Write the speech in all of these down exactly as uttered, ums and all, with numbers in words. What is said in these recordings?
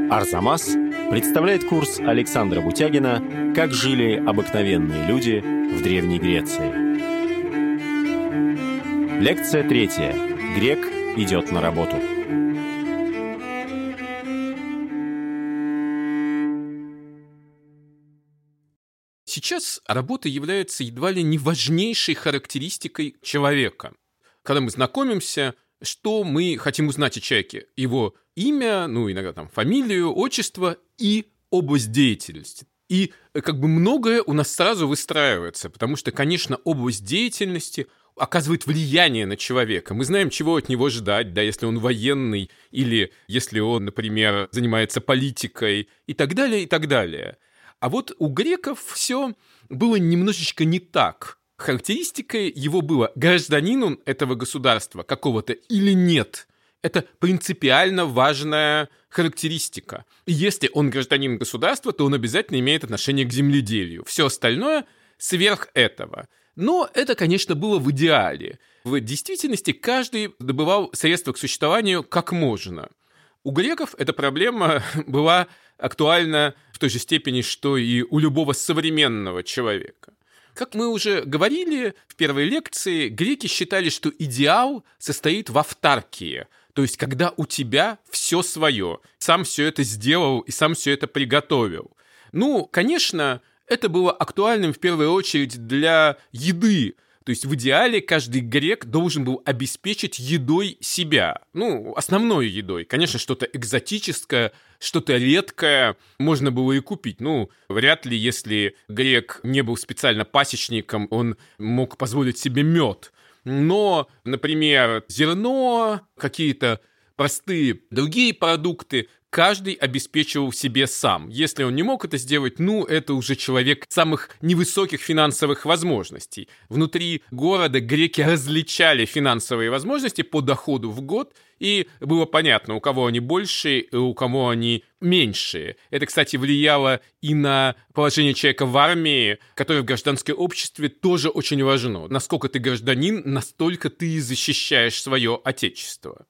Арзамас представляет курс Александра Бутягина «Как жили обыкновенные люди в Древней Греции». Лекция третья. Грек идет на работу. Сейчас работа является едва ли не важнейшей характеристикой человека. Когда мы знакомимся, что мы хотим узнать о человеке? Его имя, ну, иногда там фамилию, отчество и область деятельности. И как бы многое у нас сразу выстраивается, потому что, конечно, область деятельности оказывает влияние на человека. Мы знаем, чего от него ждать, да, если он военный или если он, например, занимается политикой и так далее, и так далее. А вот у греков все было немножечко не так. Характеристикой его было, гражданин он этого государства какого-то или нет. Это принципиально важная характеристика. И если он гражданин государства, то он обязательно имеет отношение к земледелию. Все остальное сверх этого. Но это, конечно, было в идеале. В действительности каждый добывал средства к существованию как можно. У греков эта проблема была актуальна в той же степени, что и у любого современного человека. Как мы уже говорили в первой лекции, греки считали, что идеал состоит в автаркии, то есть когда у тебя все свое, сам все это сделал и сам все это приготовил. Ну, конечно, это было актуальным в первую очередь для еды. То есть в идеале каждый грек должен был обеспечить едой себя. Ну, основной едой. Конечно, что-то экзотическое, что-то редкое можно было и купить. Ну, вряд ли, если грек не был специально пасечником, он мог позволить себе мед. Но, например, зерно, какие-то простые другие продукты каждый обеспечивал себе сам. Если он не мог это сделать, ну, это уже человек самых невысоких финансовых возможностей. Внутри города греки различали финансовые возможности по доходу в год, и было понятно, у кого они большие и у кого они меньшие. Это, кстати, влияло и на положение человека в армии, которое в гражданском обществе тоже очень важно. Насколько ты гражданин, настолько ты и защищаешь свое отечество.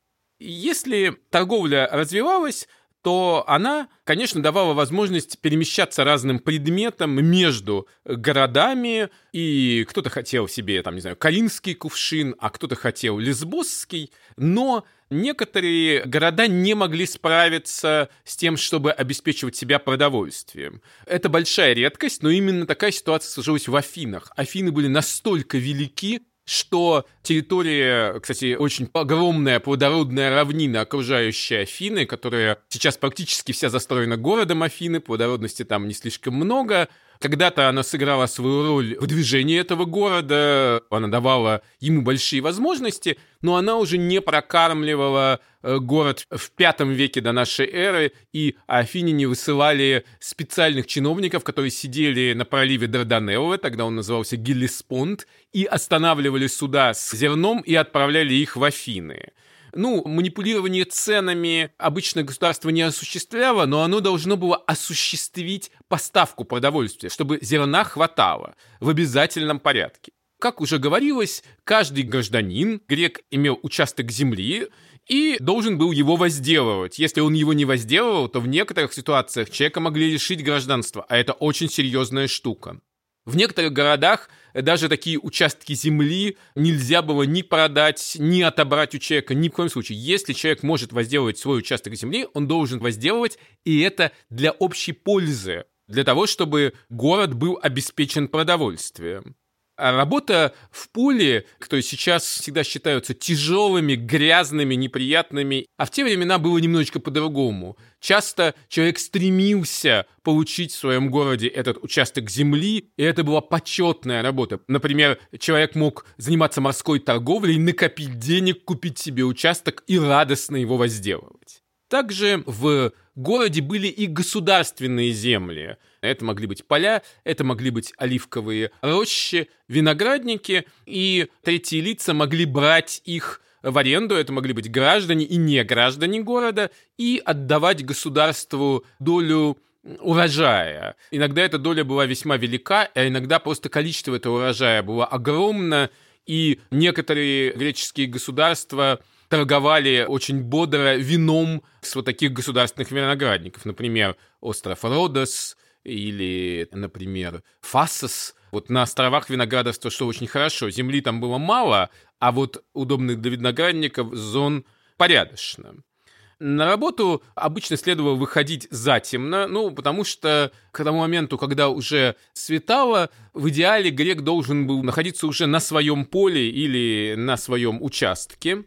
Если торговля развивалась, то она, конечно, давала возможность перемещаться разным предметам между городами, и кто-то хотел себе, там, не знаю, коринфский кувшин, а кто-то хотел лесбосский, но некоторые города не могли справиться с тем, чтобы обеспечивать себя продовольствием. Это большая редкость, но именно такая ситуация сложилась в Афинах. Афины были настолько велики, что территория, кстати, очень огромная плодородная равнина, окружающая Афины, которая сейчас практически вся застроена городом Афины, плодородности там не слишком много. Когда-то она сыграла свою роль в движении этого города, она давала ему большие возможности, но она уже не прокармливала город в пятом веке до нашей эры, и афиняне высылали специальных чиновников, которые сидели на проливе Дарданеллы, тогда он назывался Геллеспонд, и останавливали суда с зерном и отправляли их в Афины. Ну, манипулирование ценами обычно государство не осуществляло, но оно должно было осуществить поставку продовольствия, чтобы зерна хватало в обязательном порядке. Как уже говорилось, каждый гражданин, грек, имел участок земли и должен был его возделывать. Если он его не возделывал, то в некоторых ситуациях человека могли лишить гражданства, а это очень серьезная штука. В некоторых городах даже такие участки земли нельзя было ни продать, ни отобрать у человека, ни в коем случае. Если человек может возделывать свой участок земли, он должен возделывать, и это для общей пользы, для того, чтобы город был обеспечен продовольствием. А работа в поле, которые сейчас всегда считаются тяжелыми, грязными, неприятными, а в те времена было немножечко по-другому. Часто человек стремился получить в своем городе этот участок земли, и это была почетная работа. Например, человек мог заниматься морской торговлей, накопить денег, купить себе участок и радостно его возделывать. Также в городе были и государственные земли. Это могли быть поля, это могли быть оливковые рощи, виноградники, и третьи лица могли брать их в аренду, это могли быть граждане и не граждане города, и отдавать государству долю урожая. Иногда эта доля была весьма велика, а иногда просто количество этого урожая было огромно, и некоторые греческие государства торговали очень бодро вином с вот таких государственных виноградников. Например, остров Родос или, например, Фассос. Вот на островах виноградарство шло очень хорошо. Земли там было мало, а вот удобных для виноградников зон порядочно. На работу обычно следовало выходить затемно, ну, потому что к тому моменту, когда уже светало, в идеале грек должен был находиться уже на своем поле или на своем участке,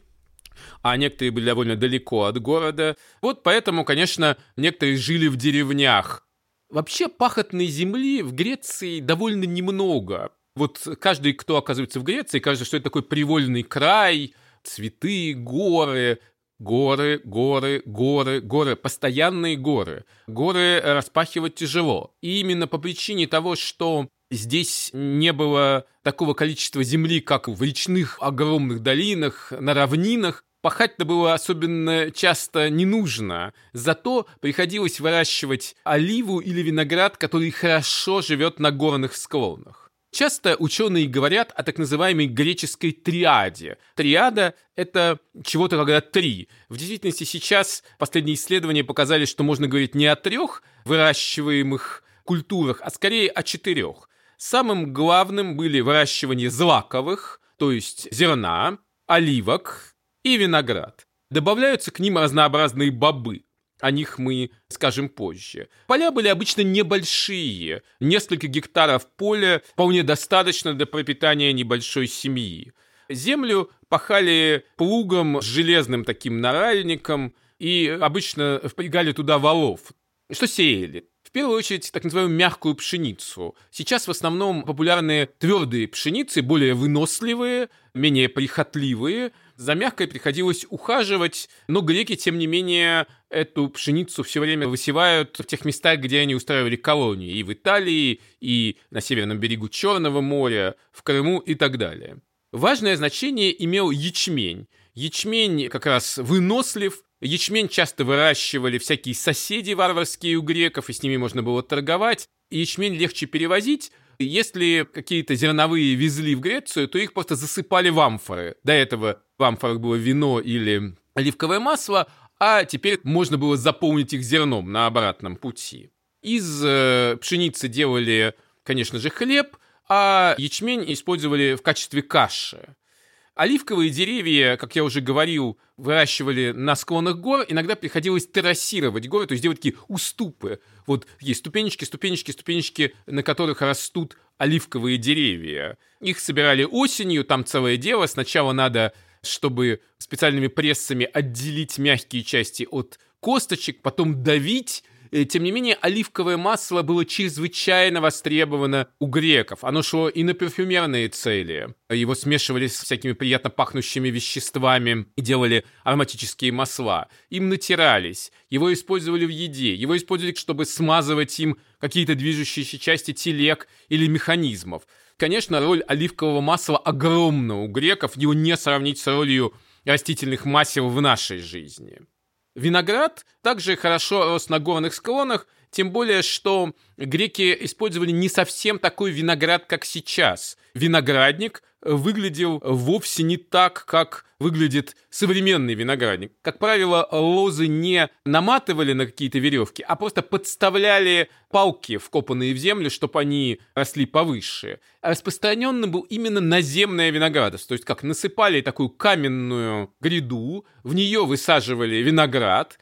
а некоторые были довольно далеко от города. Вот поэтому, конечно, некоторые жили в деревнях. Вообще пахотной земли в Греции довольно немного. Вот каждый, кто оказывается в Греции, кажется, что это такой привольный край, цветы, горы, горы, горы, горы, горы, постоянные горы. Горы распахивать тяжело. И именно по причине того, что здесь не было такого количества земли, как в речных огромных долинах, на равнинах, пахать-то было особенно часто не нужно. Зато приходилось выращивать оливу или виноград, который хорошо живет на горных склонах. Часто ученые говорят о так называемой греческой триаде. Триада – это чего-то когда три. В действительности сейчас последние исследования показали, что можно говорить не о трех выращиваемых культурах, а скорее о четырех. Самым главным были выращивание злаковых, то есть зерна, оливок и виноград. Добавляются к ним разнообразные бобы. О них мы скажем позже. Поля были обычно небольшие. Несколько гектаров поля вполне достаточно для пропитания небольшой семьи. Землю пахали плугом с железным таким наральником и обычно впрягали туда волов. Что сеяли? В первую очередь, так называемую мягкую пшеницу. Сейчас в основном популярны твердые пшеницы, более выносливые, менее прихотливые. За мягкой приходилось ухаживать, но греки, тем не менее, эту пшеницу все время высевают в тех местах, где они устраивали колонии. И в Италии, и на северном берегу Черного моря, в Крыму и так далее. Важное значение имел ячмень. Ячмень как раз вынослив. Ячмень часто выращивали всякие соседи варварские у греков, и с ними можно было торговать. И ячмень легче перевозить. Если какие-то зерновые везли в Грецию, то их просто засыпали в амфоры. До этого в амфорах было вино или оливковое масло, а теперь можно было заполнить их зерном на обратном пути. Из э, пшеницы делали, конечно же, хлеб, а ячмень использовали в качестве каши. Оливковые деревья, как я уже говорил, выращивали на склонах гор. Иногда приходилось террасировать горы, то есть делать такие уступы. Вот есть ступенечки, ступенечки, ступенечки, на которых растут оливковые деревья. Их собирали осенью, там целое дело. Сначала надо, чтобы специальными прессами отделить мягкие части от косточек, потом давить. Тем не менее, оливковое масло было чрезвычайно востребовано у греков. Оно шло и на парфюмерные цели. Его смешивали с всякими приятно пахнущими веществами и делали ароматические масла. Им натирались, его использовали в еде, его использовали, чтобы смазывать им какие-то движущиеся части телег или механизмов. Конечно, роль оливкового масла огромна у греков, его не сравнить с ролью растительных масел в нашей жизни. Виноград также хорошо рос на горных склонах, тем более, что греки использовали не совсем такой виноград, как сейчас. Виноградник выглядел вовсе не так, как выглядит современный виноградник. Как правило, лозы не наматывали на какие-то веревки, а просто подставляли палки, вкопанные в землю, чтобы они росли повыше. Распространенным был именно наземное виноградарство, то есть как насыпали такую каменную гряду, в нее высаживали виноград,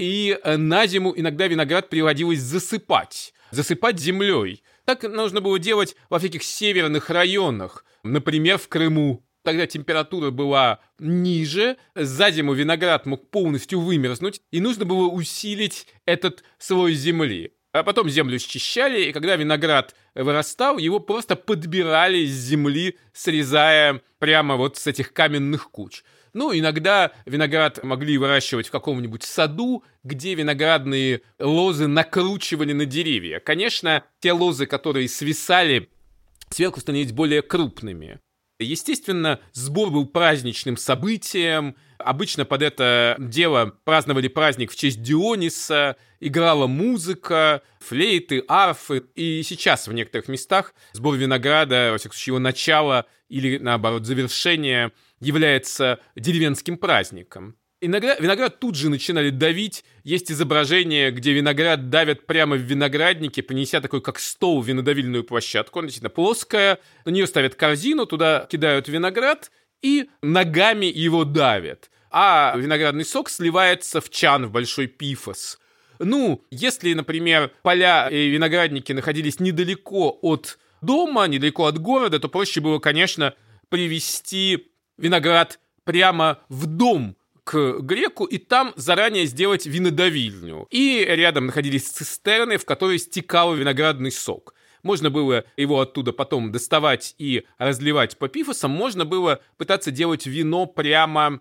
и на зиму иногда виноград приходилось засыпать, засыпать землей. Так нужно было делать во всяких северных районах, например, в Крыму. Тогда температура была ниже, за зиму виноград мог полностью вымерзнуть, и нужно было усилить этот слой земли. А потом землю счищали, и когда виноград вырастал, его просто подбирали с земли, срезая прямо вот с этих каменных куч. Ну, иногда виноград могли выращивать в каком-нибудь саду, где виноградные лозы накручивали на деревья. Конечно, те лозы, которые свисали, сверху становились более крупными. Естественно, сбор был праздничным событием. Обычно под это дело праздновали праздник в честь Диониса, играла музыка, флейты, арфы. И сейчас в некоторых местах сбор винограда, во всяком случае его начало или, наоборот, завершение, является деревенским праздником. Иногда виноград тут же начинали давить. Есть изображение, где виноград давят прямо в винограднике, принеся такой, как стол, винодавильную площадку. Она действительно плоская. На нее ставят корзину, туда кидают виноград и ногами его давят. А виноградный сок сливается в чан, в большой пифос. Ну, если, например, поля и виноградники находились недалеко от дома, недалеко от города, то проще было, конечно, привезти виноград прямо в дом к греку и там заранее сделать винодавильню. И рядом находились цистерны, в которые стекал виноградный сок. Можно было его оттуда потом доставать и разливать по пифосам, можно было пытаться делать вино прямо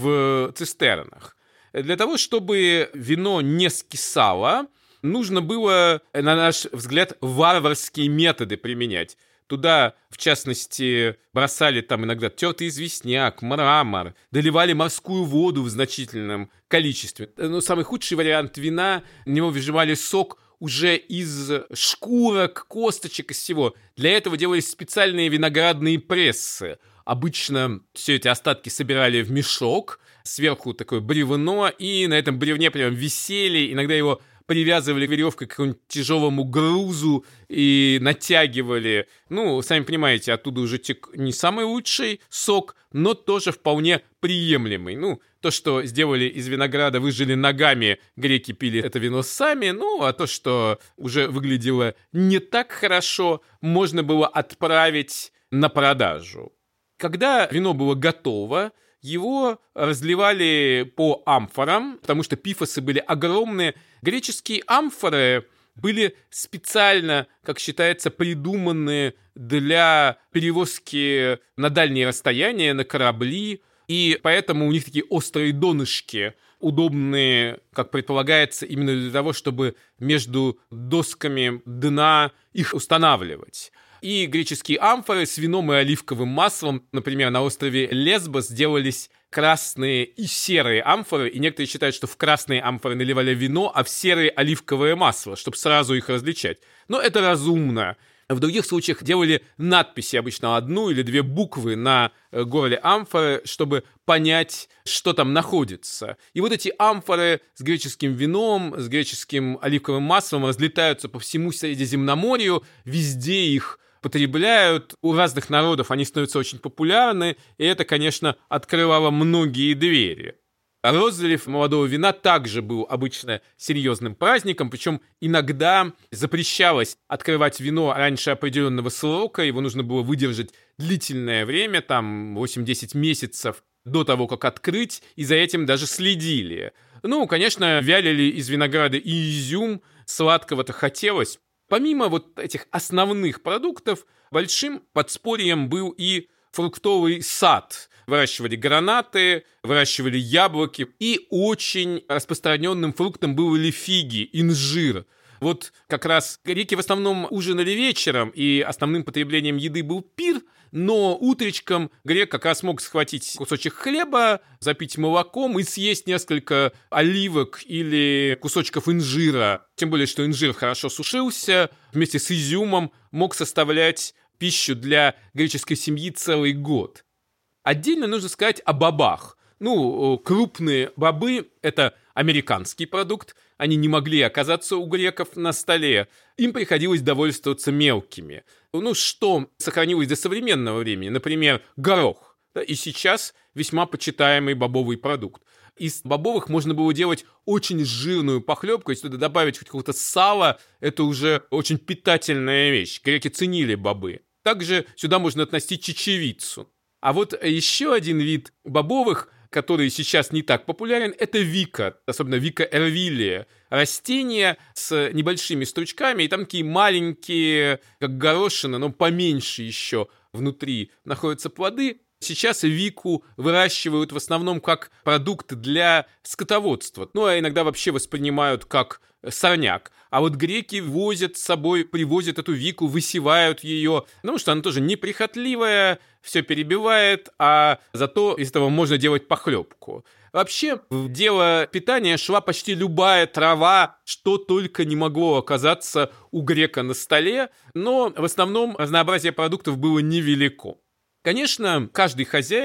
в цистернах. Для того, чтобы вино не скисало, нужно было, на наш взгляд, варварские методы применять. Туда, в частности, бросали там иногда тертый известняк, мрамор, доливали морскую воду в значительном количестве. Но самый худший вариант вина, в него выжимали сок уже из шкурок, косточек, из всего. Для этого делались специальные виноградные прессы. Обычно все эти остатки собирали в мешок, сверху такое бревно, и на этом бревне прям висели, иногда его привязывали веревкой к какому-нибудь тяжелому грузу и натягивали. Ну, сами понимаете, оттуда уже тек не самый лучший сок, но тоже вполне приемлемый. Ну, то, что сделали из винограда, выжили ногами, греки пили это вино сами, ну, а то, что уже выглядело не так хорошо, можно было отправить на продажу. Когда вино было готово, его разливали по амфорам, потому что пифосы были огромные. Греческие амфоры были специально, как считается, придуманы для перевозки на дальние расстояния, на корабли, и поэтому у них такие острые донышки, удобные, как предполагается, именно для того, чтобы между досками дна их устанавливать. И греческие амфоры с вином и оливковым маслом, например, на острове Лесбос делались красные и серые амфоры, и некоторые считают, что в красные амфоры наливали вино, а в серые оливковое масло, чтобы сразу их различать. Но это разумно. В других случаях делали надписи, обычно одну или две буквы на горле амфоры, чтобы понять, что там находится. И вот эти амфоры с греческим вином, с греческим оливковым маслом разлетаются по всему Средиземноморью, везде их потребляют, у разных народов они становятся очень популярны, и это, конечно, открывало многие двери. Розлив молодого вина также был обычно серьезным праздником, причем иногда запрещалось открывать вино раньше определенного срока, его нужно было выдержать длительное время, там восемь-десять месяцев до того, как открыть, и за этим даже следили. Ну, конечно, вялили из винограда и изюм, сладкого-то хотелось. Помимо вот этих основных продуктов, большим подспорьем был и фруктовый сад. Выращивали гранаты, выращивали яблоки, и очень распространенным фруктом были фиги, инжир. Вот как раз греки в основном ужинали вечером, и основным потреблением еды был пир, но утречком грек как раз мог схватить кусочек хлеба, запить молоком и съесть несколько оливок или кусочков инжира. Тем более, что инжир хорошо сушился, вместе с изюмом мог составлять пищу для греческой семьи целый год. Отдельно нужно сказать о бобах. Ну, крупные бобы – это американский продукт, они не могли оказаться у греков на столе, им приходилось довольствоваться мелкими. Ну, что сохранилось до современного времени, например, горох, да, и сейчас весьма почитаемый бобовый продукт. Из бобовых можно было делать очень жирную похлебку, если туда добавить хоть какого-то сала, это уже очень питательная вещь, греки ценили бобы. Также сюда можно относить чечевицу. А вот еще один вид бобовых, который сейчас не так популярен, это вика, особенно вика эрвилия. Растение с небольшими стручками, и там такие маленькие, как горошина, но поменьше еще внутри находятся плоды. Сейчас вику выращивают в основном как продукт для скотоводства, ну а иногда вообще воспринимают как сорняк. А вот греки возят с собой, привозят эту вику, высевают ее, потому что она тоже неприхотливая, все перебивает, а зато из этого можно делать похлебку. Вообще, в дело питания шла почти любая трава, что только не могло оказаться у грека на столе, но в основном разнообразие продуктов было невелико. Конечно, каждый хозяин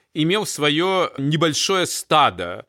имел свое небольшое стадо.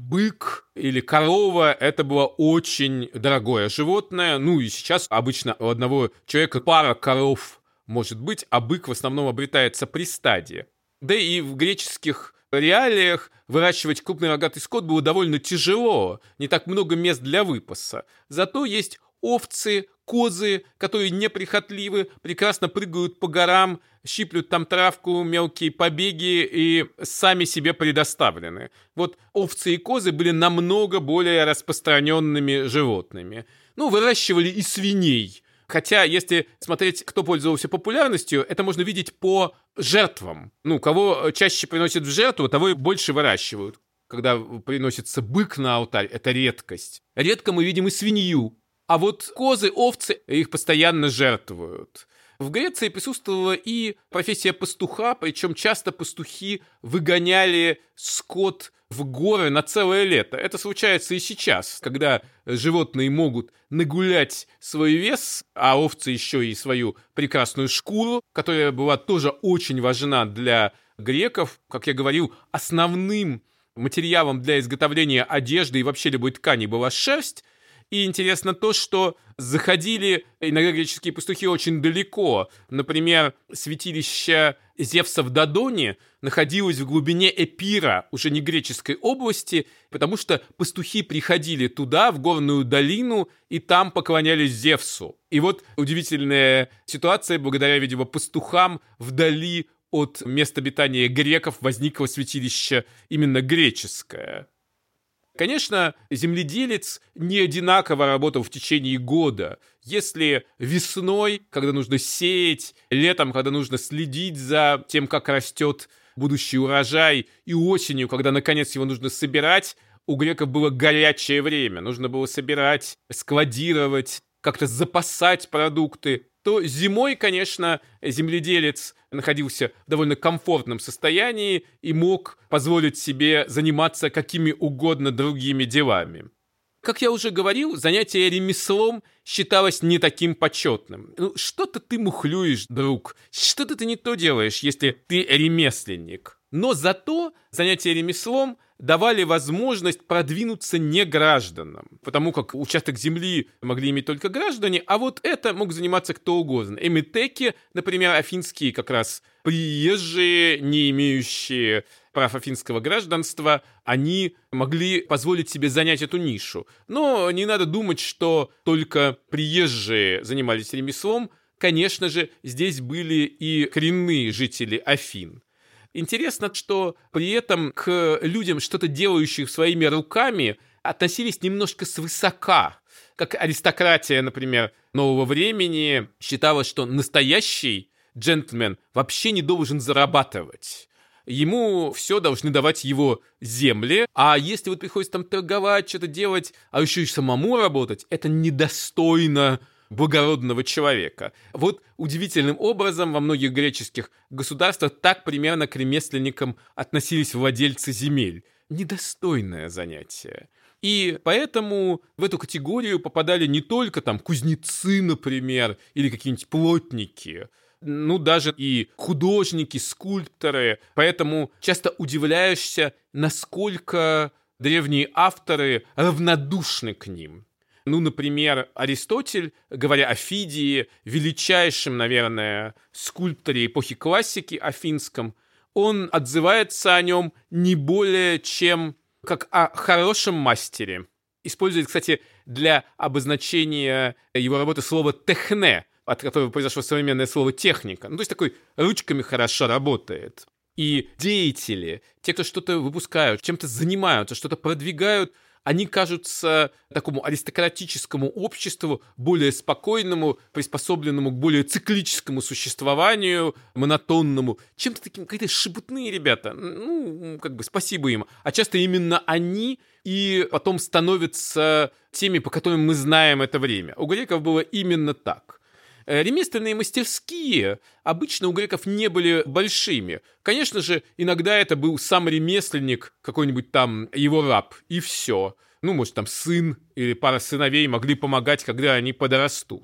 Бык или корова – это было очень дорогое животное. Ну и сейчас обычно у одного человека пара коров может быть, а бык в основном обретается при стаде. Да и в греческих реалиях выращивать крупный рогатый скот было довольно тяжело, не так много мест для выпаса. Зато есть овцы, козы, которые неприхотливы, прекрасно прыгают по горам, щиплют там травку, мелкие побеги и сами себе предоставлены. Вот овцы и козы были намного более распространенными животными. Ну, выращивали и свиней. Хотя, если смотреть, кто пользовался популярностью, это можно видеть по жертвам. Ну, кого чаще приносят в жертву, того и больше выращивают. Когда приносится бык на алтарь, это редкость. Редко мы видим и свинью. А вот козы, овцы, их постоянно жертвуют. В Греции присутствовала и профессия пастуха, причем часто пастухи выгоняли скот в горы на целое лето. Это случается и сейчас, когда животные могут нагулять свой вес, а овцы еще и свою прекрасную шкуру, которая была тоже очень важна для греков. Как я говорил, основным материалом для изготовления одежды и вообще любой ткани была шерсть. И интересно то, что заходили иногда греческие пастухи очень далеко. Например, святилище Зевса в Додоне находилось в глубине Эпира, уже не греческой области, потому что пастухи приходили туда, в горную долину, и там поклонялись Зевсу. И вот удивительная ситуация, благодаря, видимо, пастухам вдали от места обитания греков возникло святилище именно греческое. Конечно, земледелец не одинаково работал в течение года. Если весной, когда нужно сеять, летом, когда нужно следить за тем, как растет будущий урожай, и осенью, когда наконец его нужно собирать, у греков было горячее время. Нужно было собирать, складировать, как-то запасать продукты. То зимой, конечно, земледелец находился в довольно комфортном состоянии и мог позволить себе заниматься какими угодно другими делами. Как я уже говорил, занятие ремеслом считалось не таким почетным. Ну, что-то ты мухлюешь, друг, что-то ты не то делаешь, если ты ремесленник. Но зато занятие ремеслом давали возможность продвинуться не гражданам, потому как участок земли могли иметь только граждане, а вот это мог заниматься кто угодно. Эмитеки, например, афинские как раз приезжие, не имеющие прав афинского гражданства, они могли позволить себе занять эту нишу. Но не надо думать, что только приезжие занимались ремеслом. Конечно же, здесь были и коренные жители Афин. Интересно, что при этом к людям, что-то делающих своими руками, относились немножко свысока. Как аристократия, например, нового времени считала, что настоящий джентльмен вообще не должен зарабатывать. Ему все должны давать его земли, а если вот приходится там торговать, что-то делать, а еще и самому работать, это недостойно благородного человека. Вот удивительным образом во многих греческих государствах так примерно к ремесленникам относились владельцы земель. Недостойное занятие. И поэтому в эту категорию попадали не только там кузнецы, например, или какие-нибудь плотники, ну, даже и художники, скульпторы. Поэтому часто удивляешься, насколько древние авторы равнодушны к ним. Ну, например, Аристотель, говоря о Фидии, величайшем, наверное, скульпторе эпохи классики афинском, он отзывается о нем не более чем как о хорошем мастере. Использует, кстати, для обозначения его работы слово «техне», от которого произошло современное слово «техника». Ну, то есть такой ручками хорошо работает. И деятели, те, кто что-то выпускают, чем-то занимаются, что-то продвигают, они кажутся такому аристократическому обществу, более спокойному, приспособленному к более циклическому существованию, монотонному, чем-то таким, какие-то шебутные ребята. Ну, как бы спасибо им. А часто именно они и потом становятся теми, по которым мы знаем это время. У греков было именно так. Ремесленные мастерские обычно у греков не были большими. Конечно же, иногда это был сам ремесленник, какой-нибудь там его раб, и все. Ну, может, там сын или пара сыновей могли помогать, когда они подрастут.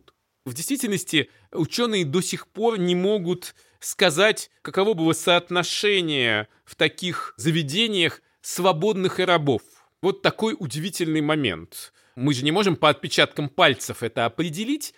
В действительности ученые до сих пор не могут сказать, каково было соотношение в таких заведениях свободных и рабов. Вот такой удивительный момент. Мы же не можем по отпечаткам пальцев это определить,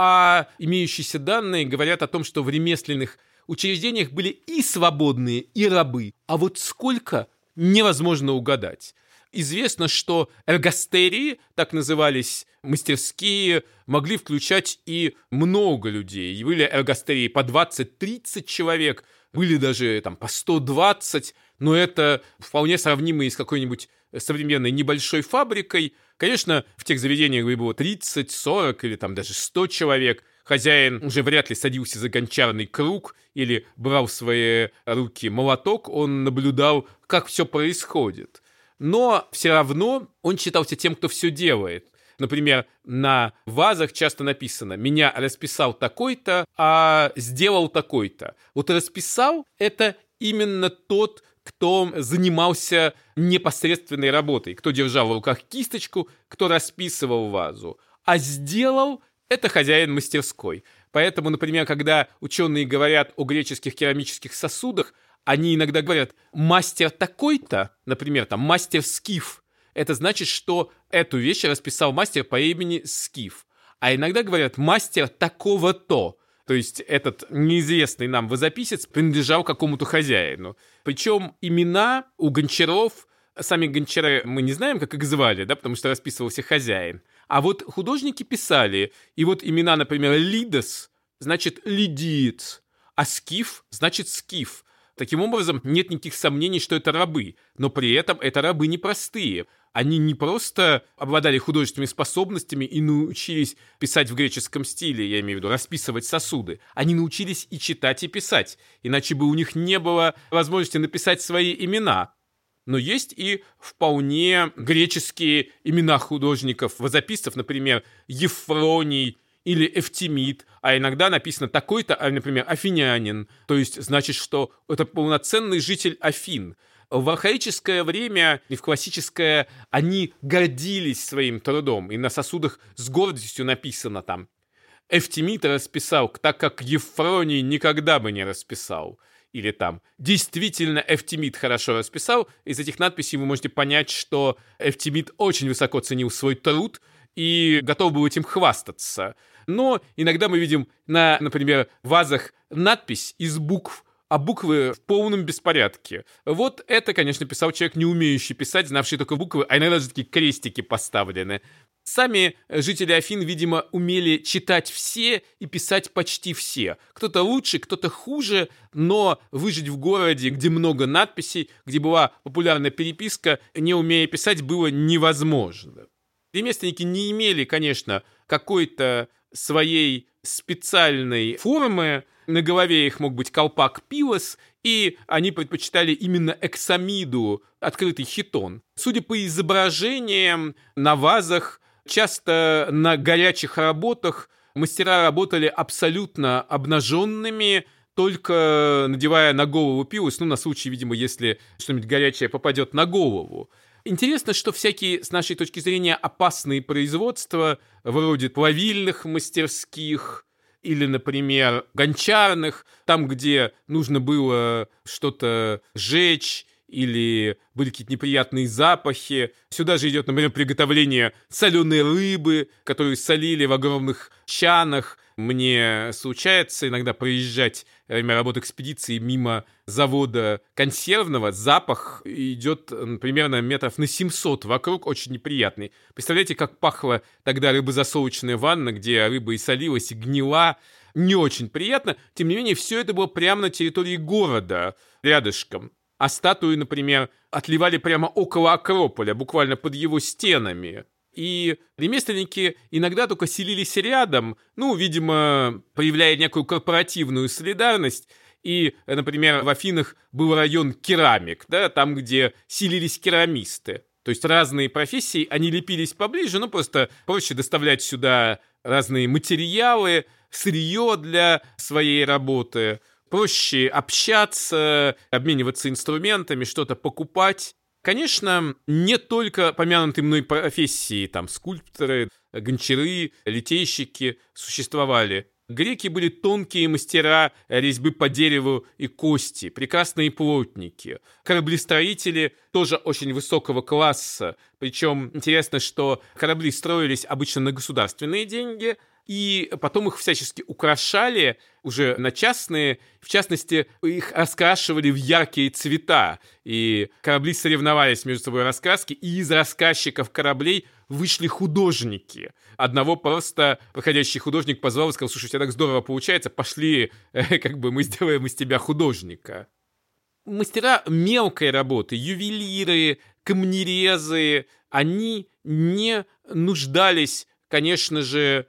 а имеющиеся данные говорят о том, что в ремесленных учреждениях были и свободные, и рабы. А вот сколько — невозможно угадать. Известно, что эргастерии, так назывались мастерские, могли включать и много людей. И были эргастерии по двадцать-тридцать человек, были даже там по сто двадцать, но это вполне сравнимо и с какой-нибудь современной небольшой фабрикой. Конечно, в тех заведениях, где было тридцать, сорок или там даже сто человек, хозяин уже вряд ли садился за гончарный круг или брал в свои руки молоток, он наблюдал, как все происходит. Но все равно он считался тем, кто все делает. Например, на вазах часто написано: «Меня расписал такой-то, а сделал такой-то». Вот расписал — это именно тот, кто занимался непосредственной работой, кто держал в руках кисточку, кто расписывал вазу. А сделал — это хозяин мастерской. Поэтому, например, когда ученые говорят о греческих керамических сосудах, они иногда говорят «мастер такой-то», например, там «мастер Скиф». Это значит, что эту вещь расписал мастер по имени Скиф. А иногда говорят «мастер такого-то». То есть этот неизвестный нам возописец принадлежал какому-то хозяину. Причем имена у гончаров, сами гончары мы не знаем, как их звали, да, потому что расписывался хозяин. А вот художники писали, и вот имена, например, Лидос значит лидиец, а Скиф значит скиф. Таким образом, нет никаких сомнений, что это рабы, но при этом это рабы непростые. Они не просто обладали художественными способностями и научились писать в греческом стиле, я имею в виду расписывать сосуды. Они научились и читать, и писать, иначе бы у них не было возможности написать свои имена. Но есть и вполне греческие имена художников, возописцев, например, Евфроний или Эвтимид, а иногда написано такой-то, например, афинянин, то есть значит, что это полноценный житель Афин. В архаическое время и в классическое они гордились своим трудом, и на сосудах с гордостью написано там: «Эвтимид расписал, так как Евфроний никогда бы не расписал». Или там «Действительно, Эвтимид хорошо расписал». Из этих надписей вы можете понять, что Эвтимид очень высоко ценил свой труд и готов был этим хвастаться. Но иногда мы видим на, например, вазах надпись из букв, а буквы в полном беспорядке. Вот это, конечно, писал человек, не умеющий писать, знавший только буквы, а иногда даже такие крестики поставлены. Сами жители Афин, видимо, умели читать все и писать почти все. Кто-то лучше, кто-то хуже, но выжить в городе, где много надписей, где была популярная переписка, не умея писать, было невозможно. Ремесленники не имели, конечно, какой-то своей специальной формы. На голове их мог быть колпак пилос, и они предпочитали именно эксамиду, открытый хитон. Судя по изображениям на вазах, часто на горячих работах мастера работали абсолютно обнаженными, только надевая на голову пилос, ну, на случай, видимо, если что-нибудь горячее попадет на голову. Интересно, что всякие, с нашей точки зрения, опасные производства, вроде плавильных мастерских или, например, гончарных, там, где нужно было что-то жечь, или были какие-то неприятные запахи. Сюда же идет, например, приготовление соленой рыбы, которую солили в огромных чанах. Мне случается иногда проезжать во время работы экспедиции мимо завода консервного. Запах идет примерно метров на семьсот вокруг, очень неприятный. Представляете, как пахла тогда рыбозасолочная ванна, где рыба и солилась, и гнила. Не очень приятно. Тем не менее, все это было прямо на территории города, рядышком. А статуи, например, отливали прямо около Акрополя, буквально под его стенами. И ремесленники иногда только селились рядом, ну, видимо, проявляя некую корпоративную солидарность. И, например, в Афинах был район керамик, да, там, где селились керамисты. То есть разные профессии, они лепились поближе, ну, просто проще доставлять сюда разные материалы, сырье для своей работы. Проще общаться, обмениваться инструментами, что-то покупать. Конечно, не только помянутые мной профессии, там, скульпторы, гончары, литейщики существовали. Греки были тонкие мастера резьбы по дереву и кости, прекрасные плотники. Кораблестроители тоже очень высокого класса. Причем интересно, что корабли строились обычно на государственные деньги, и потом их всячески украшали уже на частные. В частности, их раскрашивали в яркие цвета. И корабли соревновались между собой в раскраске, и из рассказчиков кораблей вышли художники. Одного просто проходящий художник позвал и сказал: слушай, у тебя так здорово получается, пошли, как бы мы сделаем из тебя художника. Мастера мелкой работы, ювелиры, камнерезы, они не нуждались, конечно же,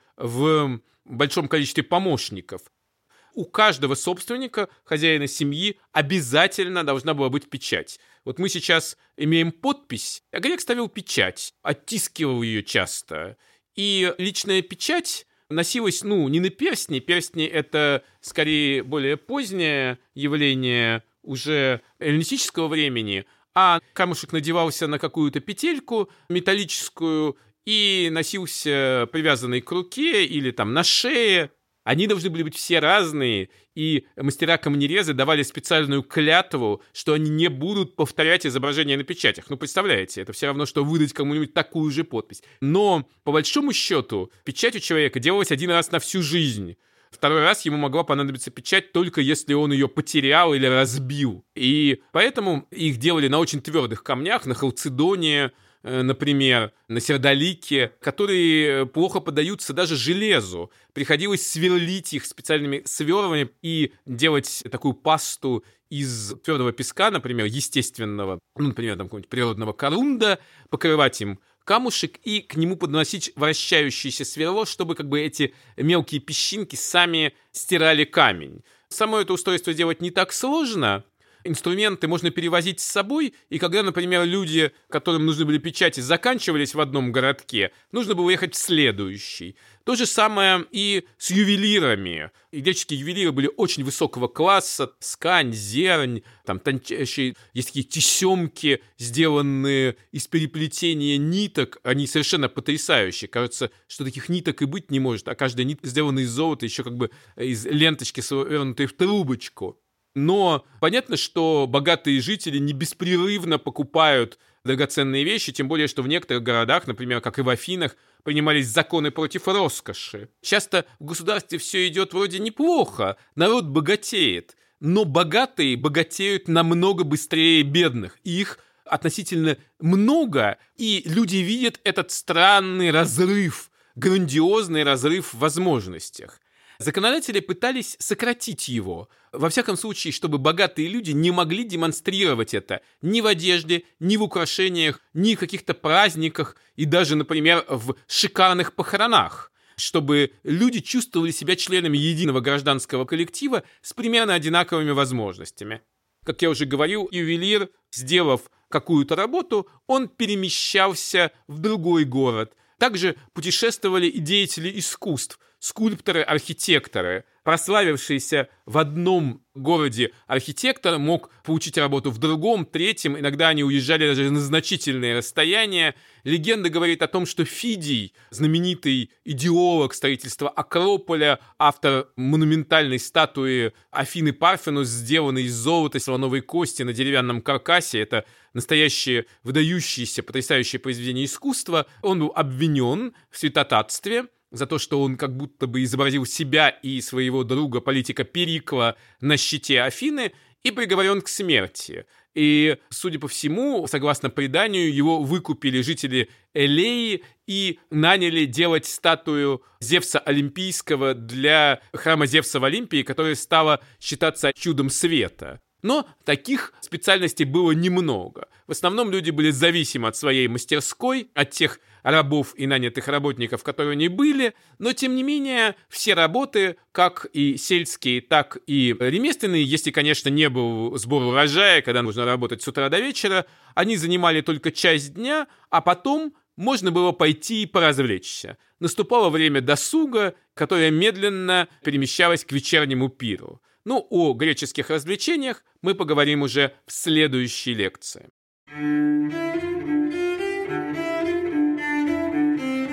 в большом количестве помощников. У каждого собственника, хозяина семьи, обязательно должна была быть печать. Вот мы сейчас имеем подпись, а грек ставил печать, оттискивал ее часто. И личная печать носилась, ну, не на перстне. Перстни — это, скорее, более позднее явление уже эллинистического времени, а камушек надевался на какую-то петельку металлическую и носился привязанный к руке или там на шее. Они должны были быть все разные, и мастера-камнерезы давали специальную клятву, что они не будут повторять изображения на печатях. Ну, представляете, это все равно, что выдать кому-нибудь такую же подпись. Но, по большому счету, печать у человека делалась один раз на всю жизнь. Второй раз ему могла понадобиться печать только если он ее потерял или разбил. И поэтому их делали на очень твердых камнях, на халцедоне, например, на сердолике, которые плохо поддаются даже железу. Приходилось сверлить их специальными сверлами и делать такую пасту из твердого песка, например, естественного, ну, например, там, какого-нибудь природного корунда, покрывать им камушек и к нему подносить вращающееся сверло, чтобы как бы эти мелкие песчинки сами стирали камень. Само это устройство делать не так сложно. Инструменты можно перевозить с собой, и когда, например, люди, которым нужны были печати, заканчивались в одном городке, нужно было ехать в следующий. То же самое и с ювелирами. И греческие ювелиры были очень высокого класса. Ткань, зернь, там тончайшие, есть такие тесемки, сделанные из переплетения ниток. Они совершенно потрясающие. Кажется, что таких ниток и быть не может, а каждая нитка сделана из золота, еще как бы из ленточки, свернутой в трубочку. Но понятно, что богатые жители не беспрерывно покупают драгоценные вещи, тем более, что в некоторых городах, например, как и в Афинах, принимались законы против роскоши. Часто в государстве все идет вроде неплохо, народ богатеет, но богатые богатеют намного быстрее бедных, их относительно много, и люди видят этот странный разрыв, грандиозный разрыв в возможностях. Законодатели пытались сократить его. Во всяком случае, чтобы богатые люди не могли демонстрировать это ни в одежде, ни в украшениях, ни в каких-то праздниках и даже, например, в шикарных похоронах. Чтобы люди чувствовали себя членами единого гражданского коллектива с примерно одинаковыми возможностями. Как я уже говорил, ювелир, сделав какую-то работу, он перемещался в другой город. Также путешествовали и деятели искусств, скульпторы, архитекторы. Прославившийся в одном городе архитектор мог получить работу в другом, третьем. Иногда они уезжали даже на значительные расстояния. Легенда говорит о том, что Фидий, знаменитый идеолог строительства Акрополя, автор монументальной статуи Афины Парфенус, сделанной из золота и слоновой кости на деревянном каркасе, это настоящее выдающееся, потрясающее произведение искусства, он был обвинен в святотатстве за то, что он как будто бы изобразил себя и своего друга, политика Перикла, на щите Афины, и приговорен к смерти. И, судя по всему, согласно преданию, его выкупили жители Элеи и наняли делать статую Зевса Олимпийского для храма Зевса в Олимпии, которая стала считаться чудом света. Но таких специальностей было немного. В основном люди были зависимы от своей мастерской, от тех рабов и нанятых работников, которые они были, но, тем не менее, все работы, как и сельские, так и ремесленные, если, конечно, не был сбор урожая, когда нужно работать с утра до вечера, они занимали только часть дня, а потом можно было пойти и поразвлечься. Наступало время досуга, которое медленно перемещалось к вечернему пиру. Ну, о греческих развлечениях мы поговорим уже в следующей лекции. В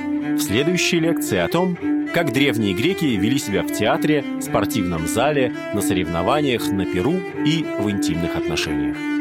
следующей лекции о том, как древние греки вели себя в театре, спортивном зале, на соревнованиях, на пиру и в интимных отношениях.